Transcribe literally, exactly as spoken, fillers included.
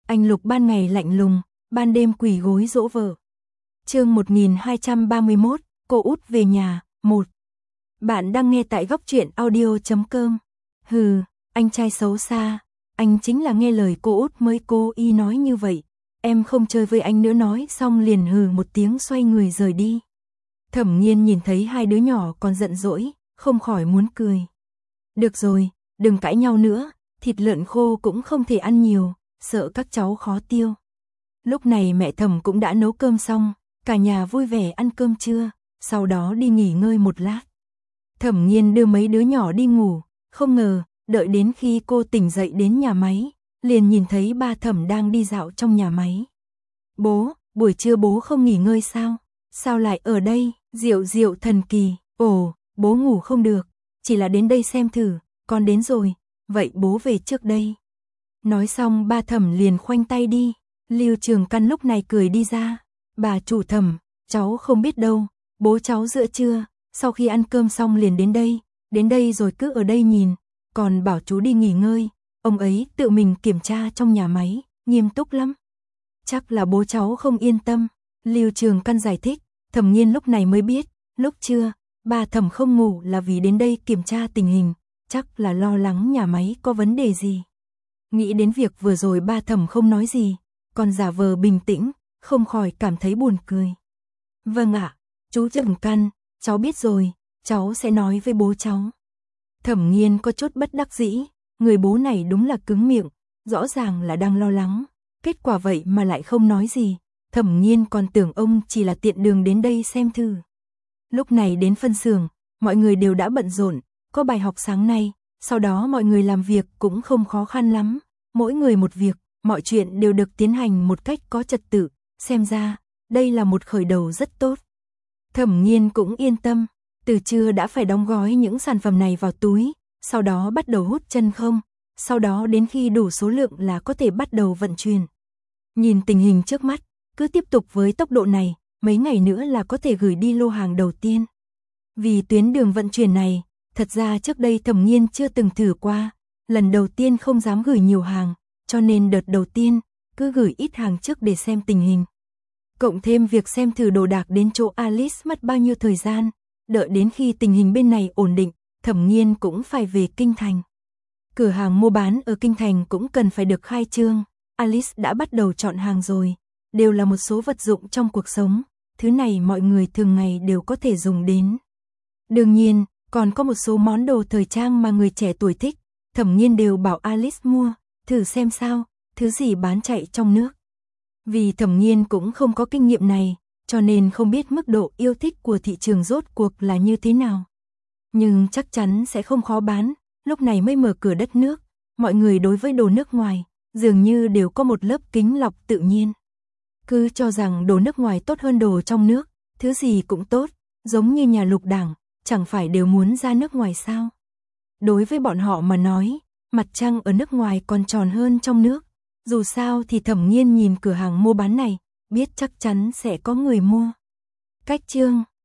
Anh Lục ban ngày lạnh lùng, ban đêm quỳ gối dỗ vợ. Chương một nghìn hai trăm ba mươi mốt, cô út về nhà, một. Bạn đang nghe tại góc truyện audio chấm com. Hừ, anh trai xấu xa, anh chính là nghe lời cô út mới cố ý nói như vậy. Em không chơi với anh nữa, nói xong liền hừ một tiếng xoay người rời đi. Thẩm Nghiên nhìn thấy hai đứa nhỏ còn giận dỗi, không khỏi muốn cười. Được rồi, đừng cãi nhau nữa, thịt lợn khô cũng không thể ăn nhiều, sợ các cháu khó tiêu. Lúc này mẹ Thẩm cũng đã nấu cơm xong, cả nhà vui vẻ ăn cơm trưa, sau đó đi nghỉ ngơi một lát. Thẩm Nghiên đưa mấy đứa nhỏ đi ngủ, không ngờ, đợi đến khi cô tỉnh dậy đến nhà máy, liền nhìn thấy ba Thẩm đang đi dạo trong nhà máy. Bố, buổi trưa bố không nghỉ ngơi sao? Sao lại ở đây? Diệu diệu thần kỳ, ồ, bố ngủ không được, chỉ là đến đây xem thử, con đến rồi, vậy bố về trước đây. Nói xong ba Thẩm liền khoanh tay đi, Lưu Trường Căn lúc này cười đi ra, bà chủ Thẩm, cháu không biết đâu, bố cháu giữa trưa, sau khi ăn cơm xong liền đến đây, đến đây rồi cứ ở đây nhìn, còn bảo chú đi nghỉ ngơi, ông ấy tự mình kiểm tra trong nhà máy, nghiêm túc lắm. Chắc là bố cháu không yên tâm, Lưu Trường Căn giải thích. Thẩm Nghiên lúc này mới biết, lúc trưa, bà Thẩm không ngủ là vì đến đây kiểm tra tình hình, chắc là lo lắng nhà máy có vấn đề gì. Nghĩ đến việc vừa rồi ba Thẩm không nói gì, còn giả vờ bình tĩnh, không khỏi cảm thấy buồn cười. Vâng ạ, chú Trường Căn, cháu biết rồi, cháu sẽ nói với bố cháu. Thẩm Nghiên có chút bất đắc dĩ, người bố này đúng là cứng miệng, rõ ràng là đang lo lắng, kết quả vậy mà lại không nói gì. Thẩm Nghiên còn tưởng ông chỉ là tiện đường đến đây xem thử. Lúc này đến phân xưởng, mọi người đều đã bận rộn, có bài học sáng nay, sau đó mọi người làm việc cũng không khó khăn lắm, mỗi người một việc, mọi chuyện đều được tiến hành một cách có trật tự, xem ra, đây là một khởi đầu rất tốt. Thẩm Nghiên cũng yên tâm, từ trưa đã phải đóng gói những sản phẩm này vào túi, sau đó bắt đầu hút chân không, sau đó đến khi đủ số lượng là có thể bắt đầu vận chuyển. Nhìn tình hình trước mắt, cứ tiếp tục với tốc độ này, mấy ngày nữa là có thể gửi đi lô hàng đầu tiên. Vì tuyến đường vận chuyển này, thật ra trước đây Thẩm Nghiên chưa từng thử qua, lần đầu tiên không dám gửi nhiều hàng, cho nên đợt đầu tiên, cứ gửi ít hàng trước để xem tình hình. Cộng thêm việc xem thử đồ đạc đến chỗ Alice mất bao nhiêu thời gian, đợi đến khi tình hình bên này ổn định, Thẩm Nghiên cũng phải về Kinh Thành. Cửa hàng mua bán ở Kinh Thành cũng cần phải được khai trương, Alice đã bắt đầu chọn hàng rồi. Đều là một số vật dụng trong cuộc sống, thứ này mọi người thường ngày đều có thể dùng đến. Đương nhiên, còn có một số món đồ thời trang mà người trẻ tuổi thích, Thẩm Nghiên đều bảo Alice mua, thử xem sao, thứ gì bán chạy trong nước. Vì Thẩm Nghiên cũng không có kinh nghiệm này, cho nên không biết mức độ yêu thích của thị trường rốt cuộc là như thế nào. Nhưng chắc chắn sẽ không khó bán, lúc này mới mở cửa đất nước, mọi người đối với đồ nước ngoài, dường như đều có một lớp kính lọc tự nhiên. Cứ cho rằng đồ nước ngoài tốt hơn đồ trong nước, thứ gì cũng tốt, giống như nhà Lục Đảng, chẳng phải đều muốn ra nước ngoài sao. Đối với bọn họ mà nói, mặt trăng ở nước ngoài còn tròn hơn trong nước, dù sao thì Thẩm Nghiên nhìn cửa hàng mua bán này, biết chắc chắn sẽ có người mua. Cách chương